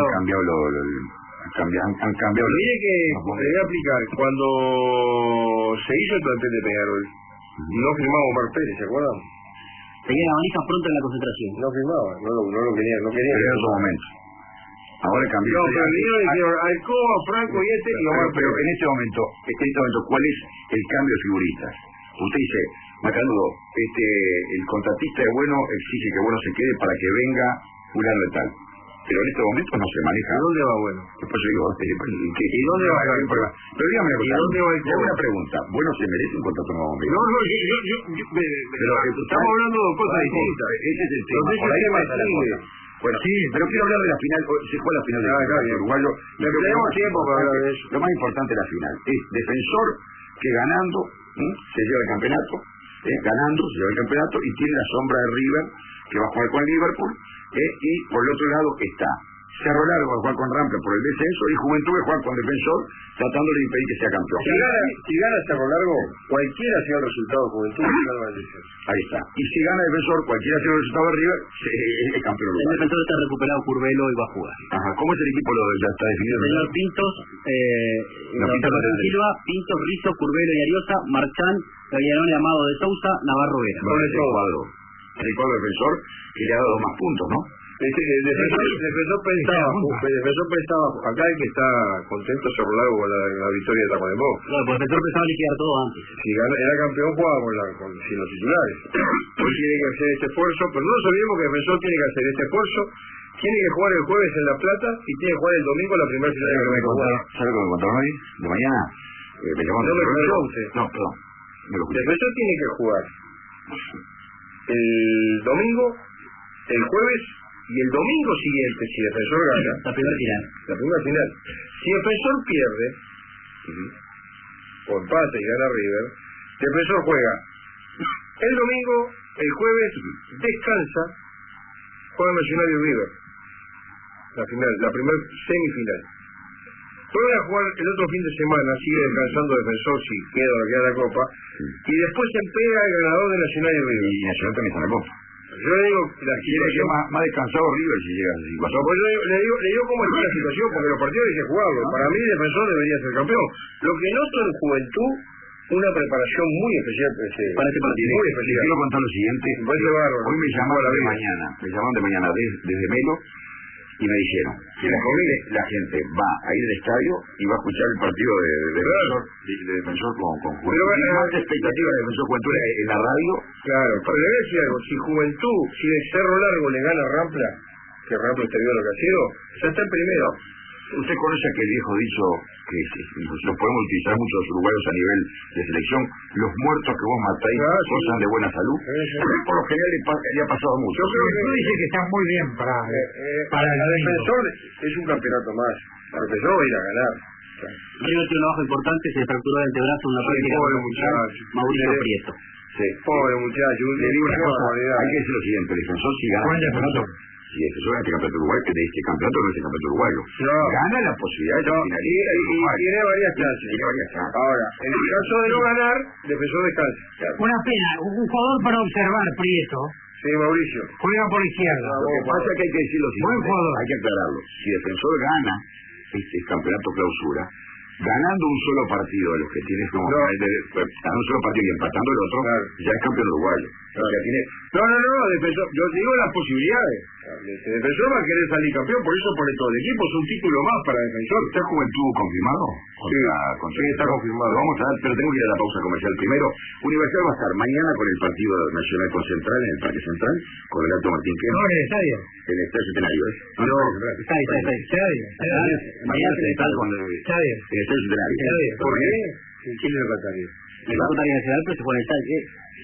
han cambiado mire que le voy a explicar. Cuando se hizo el plantel de Peñarol, no firmaba Omar Pérez, ¿se acuerdan? Tenía manijas pronto en la concentración. No firmaba, no lo quería. Pero en esos momentos. Ahora cambió. No, pero dijeron Alcoba, Franco y este, y Omar pero Pérez. en este momento, ¿cuál es el cambio de figuritas? Usted dice, Macanudo, el contratista de Bueno exige que Bueno se quede para que venga fulano de tal. Pero en este momento no se maneja. ¿Y dónde va Bueno? Después yo digo, ¿y dónde va Alcoba? Pero dígame una cosa, ¿dónde va Alcoba? una pregunta. ¿Bueno se merece un contrato nuevo? No, pero estamos hablando de cosas distintas. Ese es el tema. Entonces, Por ahí el tema pasa la sigue. cosa. Bueno, sí, pero quiero hablar de la final. Se juega la final del campeonato uruguayo. Tenemos tiempo para hablar de eso. Lo más importante de la final es Defensor que ganando se lleva el campeonato, ganando se lleva el campeonato y tiene la sombra de River que va a jugar con el Liverpool, y por el otro lado está Cerro Largo a jugar con Rampla por el descenso y Juventud a jugar con Defensor tratándole de impedir que sea campeón. Si gana Cerro Largo, cualquiera sea el resultado de Juventud, salva el descenso. Ahí está. Y si gana Defensor, cualquiera sea el resultado de River, es campeón. El Defensor está recuperado Curvelo y va a jugar. Ajá. ¿Cómo es el equipo? Ya está definido. Señor Pintos, Silva, Pintos, Rizzo, Curvelo y Ariosa, Marchán, Gaglianone, Amado de Sousa, Navarro Vera. No es el cuadro Defensor que le ha dado más puntos, ¿no? El defensor pensaba, acá el que está contento Cerro Largo con la victoria de Tacuarembó. Claro, pues el Defensor pensaba liquidar todo antes. Si era campeón jugaba sin los titulares. Hoy tiene que hacer este esfuerzo, pero no nos olvidemos que el Defensor tiene que hacer este esfuerzo, tiene que jugar el jueves en La Plata y tiene que jugar el domingo la primera final de la Copa. ¿Sabe lo que me contaron hoy? De mañana. No, perdón. El Defensor tiene que jugar el domingo, el jueves y el domingo siguiente, si Defensor gana, la primera final. Si Defensor pierde, o empate y gana River, Defensor juega el domingo, el jueves, descansa, juega Nacional y River. La primera semifinal. Vuelve a jugar el otro fin de semana, sigue descansando Defensor si queda o no queda la Copa, y después se pega el ganador de Nacional y River. Y Nacional también está en la Copa. Yo le digo, quiere que más descansado River si llega así. Pues le digo cómo está la situación, porque los partidos hay que jugarlos. Para mí, Defensor debería ser campeón. Lo que noto en Juventud, una preparación muy especial para este partido. Muy especial. Quiero contar lo siguiente. Hoy me llamaron de mañana desde Melo y me dijeron que la gente va a ir al estadio y va a escuchar el partido de Defensor con Juventud. Pero más expectativa de Defensor Juventud en la radio. Claro, pero le voy a decir algo, si Juventud, si el Cerro Largo le gana a Rampla, que Rampla está viendo lo que ha sido, ya está en primero. Usted conoce aquel viejo dicho que lo podemos utilizar muchos uruguayos a nivel de selección: los muertos que vos matáis gozan de buena salud. Por lo general le ha pasado mucho. Yo creo que tú dices que está muy bien para el Defensor es un campeonato más. El Defensor va a ir a ganar. River tiene un bajo importante, se fracturó el antebrazo en una práctica. Pobre muchacho. Mauricio Prieto. Sí, pobre muchacho. Le digo una cosa, hay que decir lo siguiente: el Defensor si gana el campeonato, si el Defensor gana este campeonato uruguayo, que de este campeonato no es el campeonato uruguayo, gana la posibilidad de finalizar. Y tiene varias chances. Ahora, en el caso de no ganar, Defensor descansa. Una pena, un jugador para observar, Prieto. Sí, Mauricio. Juega por izquierda. Lo que pasa es que hay que decir lo siguiente, hay que aclararlo. Si Defensor gana este campeonato clausura, ganando un solo partido de los que tienes como ganando un solo partido y empatando el otro, ya es campeón uruguayo. No, Defensor, yo digo las posibilidades. Defensor va a querer salir campeón, por eso pone todo el equipo, es un título más para Defensor. ¿Está Juventud confirmado? Sí, está confirmado. Vamos a ver, pero tengo que ir a la pausa comercial. Primero, Universidad va a estar mañana con el partido nacional con Central, en el Parque Central, con el Alto Martín Quero. No, en el estadio. En el Estadio Centenario, ¿eh? Estadio. Mañana Central con el Estadio Centenario. ¿Por qué? ¿Quién le lo cantaría? El Banco Nacional, pero se fue en el estadio.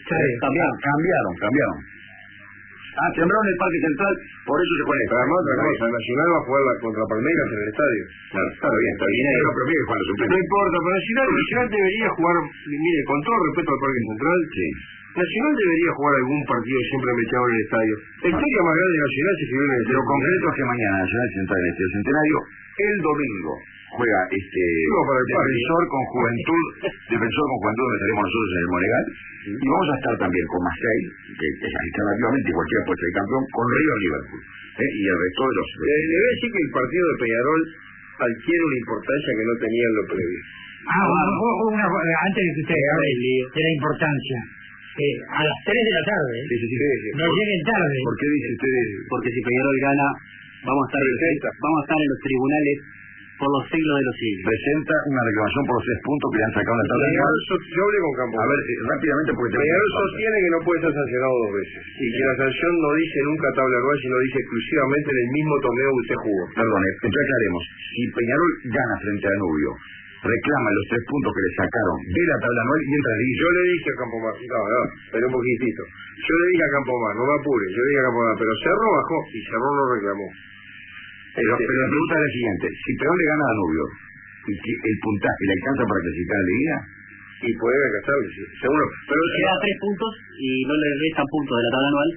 Cambiaron. Sembró en el Parque Central, por eso se conecta. Además, otra cosa, Nacional va a jugar contra Palmeiras en el estadio. Claro, está bien. Pero mire, Juan, no importa, pero Nacional debería jugar, mire, con todo respeto al Parque Central, sí. Nacional debería jugar algún partido siempre mechado en el estadio. La historia más grande de Nacional se escribió en el Lo concreto es que mañana Nacional Central en el Centenario, el domingo juega Defensor con Juventud, donde estaremos nosotros en el Monegal, y vamos a estar también con Marseille, que alternativamente cualquiera puede ser campeón, con River Liverpool, y el resto de los... Debe decir que el partido de Peñarol adquiere una importancia que no tenía en lo previo. Antes de que usted hable de la importancia, a las 3 de la tarde, no lleguen tarde. ¿Por qué dice usted? Porque si Peñarol gana, vamos a estar en los tribunales por los siglos de los siglos. Presenta una reclamación por los 3 puntos que le han sacado en la tabla. Yo hablé con Campo. A ver, rápidamente, porque Peñarol sostiene que no puede ser sancionado 2 veces. Y que la sanción no dice nunca tabla anual, sino dice exclusivamente en el mismo torneo que usted jugó. Perdone, entonces aclaremos. Si Peñarol gana frente a Danubio, reclama los 3 puntos que le sacaron de la tabla anual y entra en Yo le dije a Campomar, pero un poquitito. Yo le dije a Campomar, no me apure, yo le dije a Campomar, pero Cerro bajó y Cerro no reclamó. Pero la pregunta es la siguiente: si Peñarol le gana a Danubio y que el puntaje le alcanza para clasificar a la Liga, y puede alcanzarlo, seguro. Pero queda 3 puntos y no le restan puntos de la tabla anual.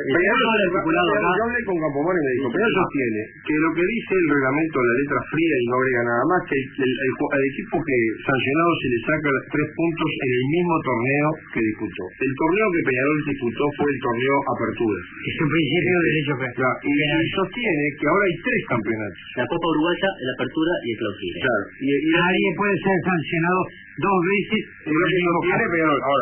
Yo hablé con Campomar y me dijo, Peñarol sostiene que lo que dice el reglamento, la letra fría, y no agrega nada más, que al equipo que sancionado se le saca 3 puntos en el mismo torneo que disputó. El torneo que Peñarol disputó fue el torneo Apertura. Es un principio de derecho penal. Y sostiene que ahora hay 3 campeonatos. La Copa Uruguaya, el Apertura y el Clausura. Claro. Y nadie puede ser sancionado 2 veces. Ahora,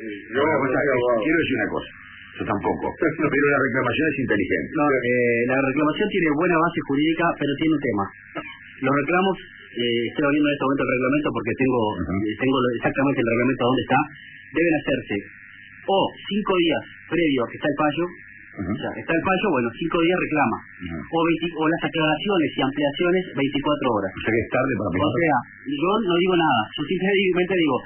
quiero decir una cosa. Yo tampoco. Pero la reclamación es inteligente. No, la reclamación tiene buena base jurídica, pero tiene un tema. Los reclamos, estoy abriendo en este momento el reglamento porque tengo exactamente el reglamento donde está, deben hacerse o 5 días previo a que está el fallo. O sea, está el fallo, 5 días reclama. O las aclaraciones y ampliaciones 24 horas. O sea que es tarde para mí. O sea, yo no digo nada. Yo simplemente digo,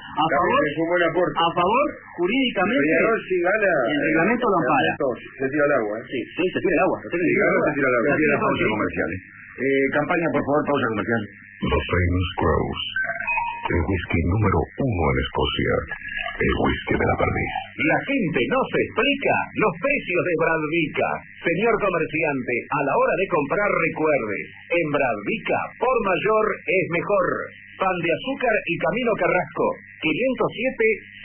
a favor, jurídicamente, si gana, el reglamento lo ampara. Se tira al agua. Sí, se tira al agua. Se tira al agua. Tiene la pausa comercial. Campaña, por favor, pausa comercial. The Famous Grouse, el whisky número 1 en Escocia. El whisky de la perdiz. La gente no se explica los precios de Bradvica. Señor comerciante, a la hora de comprar recuerde, en Bradvica, por mayor es mejor. Pan de azúcar y Camino Carrasco, 507-0000.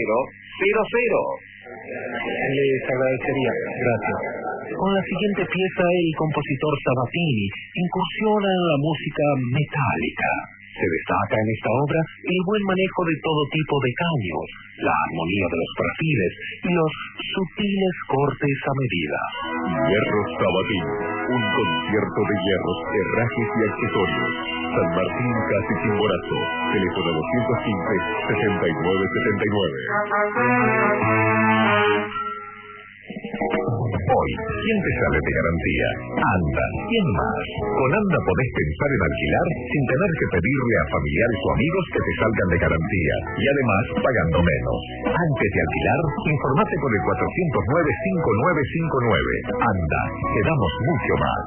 Les agradecería. Gracias. Con la siguiente pieza, el compositor Sabatini incursiona en la música metálica. Se destaca en esta obra el buen manejo de todo tipo de caños, la armonía de los perfiles y los sutiles cortes a medida. Hierros Sabatini, un concierto de hierros, herrajes y accesorios. San Martín, Casi Chimborazo, teléfono 215-6979. Hoy, ¿quién te sale de garantía? Anda. ¿Quién más? Con Anda podés pensar en alquilar sin tener que pedirle a familiares o amigos que te salgan de garantía. Y además, pagando menos. Antes de alquilar, informate con el 409-5959. Anda, te damos mucho más.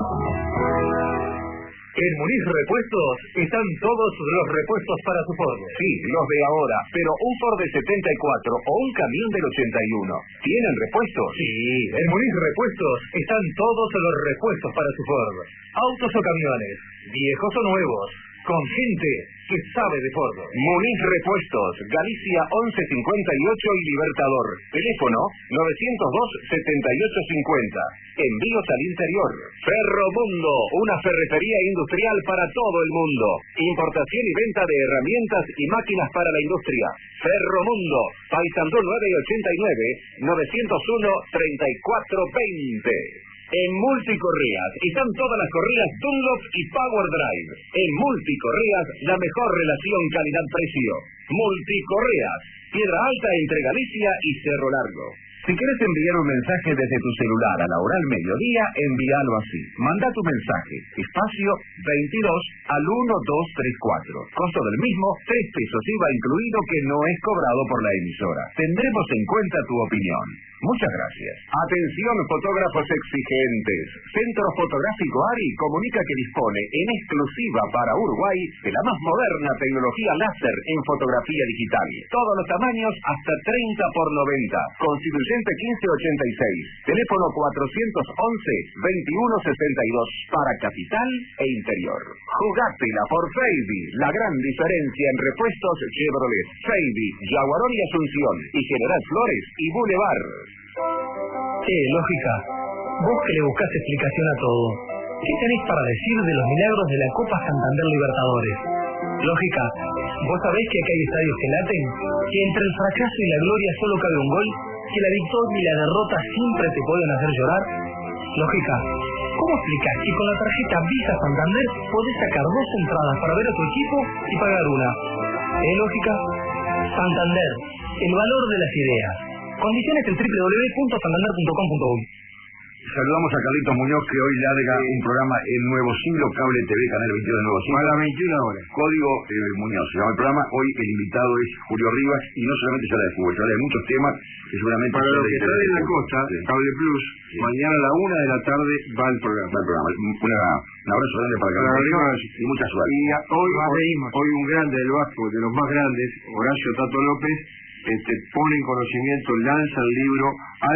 En Muniz Repuestos están todos los repuestos para su Ford. Sí, los de ahora, pero un Ford del 74 o un camión del 81. ¿Tienen repuestos? Sí, en Muniz Repuestos están todos los repuestos para su Ford. Autos o camiones, viejos o nuevos, con gente que sabe de Ford. Muniz Repuestos, Galicia 1158 y Libertador. Teléfono 902-7850. Envíos al interior. Ferromundo, una ferretería industrial para todo el mundo. Importación y venta de herramientas y máquinas para la industria. Ferromundo, Paysandú 989, 901-3420. En Multicorreas están todas las correas Dunlop y Power Drive. En Multicorreas, la mejor relación calidad-precio. Multicorreas, Piedra Alta entre Galicia y Cerro Largo. Si quieres enviar un mensaje desde tu celular a la hora al mediodía, envíalo así. Manda tu mensaje, espacio 22 al 1234. Costo del mismo, 3 pesos IVA incluido, que no es cobrado por la emisora. Tendremos en cuenta tu opinión. Muchas gracias. Atención, fotógrafos exigentes. Centro Fotográfico ARI comunica que dispone en exclusiva para Uruguay de la más moderna tecnología láser en fotografía digital. Todos los tamaños hasta 30x90. Constituyente 1586. Teléfono 411-2162 para capital e interior. Jugátela por Feibi, la gran diferencia en repuestos Chevrolet. Feibi, Yaguarón y Asunción, y General Flores y Boulevard. Lógica, vos que le buscás explicación a todo, ¿qué tenés para decir de los milagros de la Copa Santander Libertadores? Lógica, vos sabés que acá hay estadios que laten, que entre el fracaso y la gloria solo cabe un gol, que la victoria y la derrota siempre te pueden hacer llorar. Lógica, ¿cómo explicás que con la tarjeta Visa Santander podés sacar 2 entradas para ver a tu equipo y pagar una? Lógica, Santander, el valor de las ideas. Condiciones en www.santander.com.uy. Saludamos a Carlitos Muñoz, que hoy larga un programa en Nuevo Siglo, Cable TV, Canal 22 de Nuevo Siglo. A las 21 horas. Código Muñoz. Se llama el programa. Hoy el invitado es Julio Rivas, y no solamente se habla de fútbol, se habla de muchos temas que seguramente... Para los que están en la costa, sí. Cable Plus, sí. Mañana a la 1 de la tarde va el programa. Un abrazo grande para Carlitos y mucha suerte. Y hoy un grande del Vasco, de los más grandes, Horacio Tato López, pone en conocimiento, lanza el libro